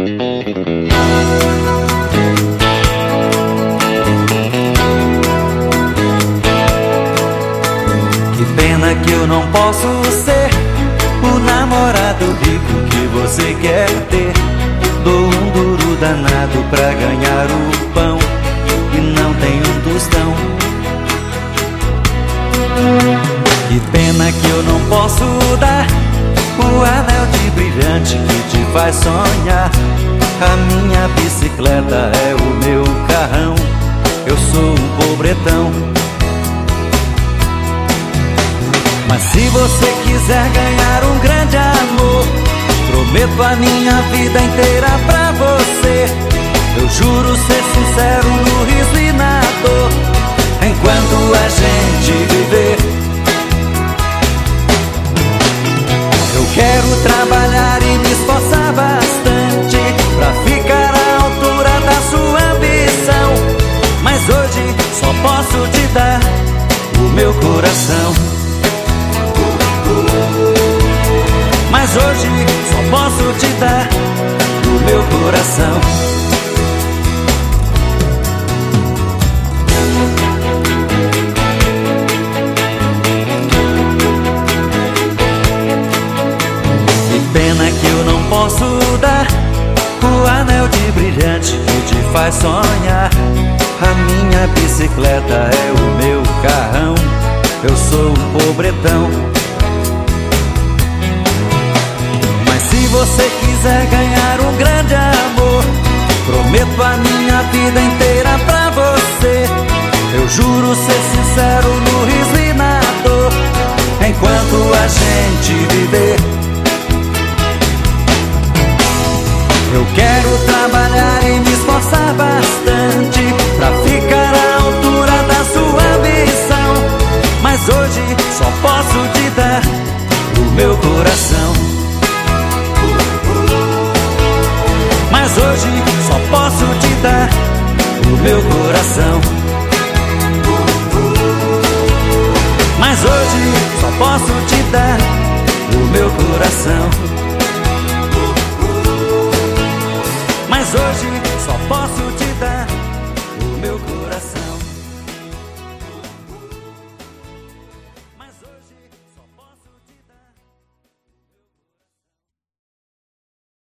Que pena que eu não posso ser o namorado rico que você quer ter. Dou um duro danado pra ganhar o pão e não tenho um tostão. Que pena que eu não posso dar o anel de brilhante que te faz sonhar. A minha bicicleta é o meu carrão, eu sou um pobretão. Mas se você quiser ganhar um grande amor, prometo a minha vida inteira pra você. Eu juro ser sincero no riso e na dor, enquanto a gente viver. Eu quero trabalhar e me esforçar bastante pra ficar à altura da sua ambição. Mas hoje só posso te dar o meu coração. Mas hoje só posso te dar o meu coração. Que pena que eu não posso dar o anel de brilhante que te faz sonhar. A minha bicicleta é o meu carrão, eu sou um pobretão. Se você quiser ganhar um grande amor, prometo a minha vida inteira pra você. Eu juro ser sincero no riso e na dor, enquanto a gente viver. Eu quero trabalhar e me esforçar bastante pra ficar à altura da sua ambição. Mas hoje só posso te dar o meu coração. Mas hoje só posso te dar o meu coração. Mas hoje só posso te dar o meu coração. Mas hoje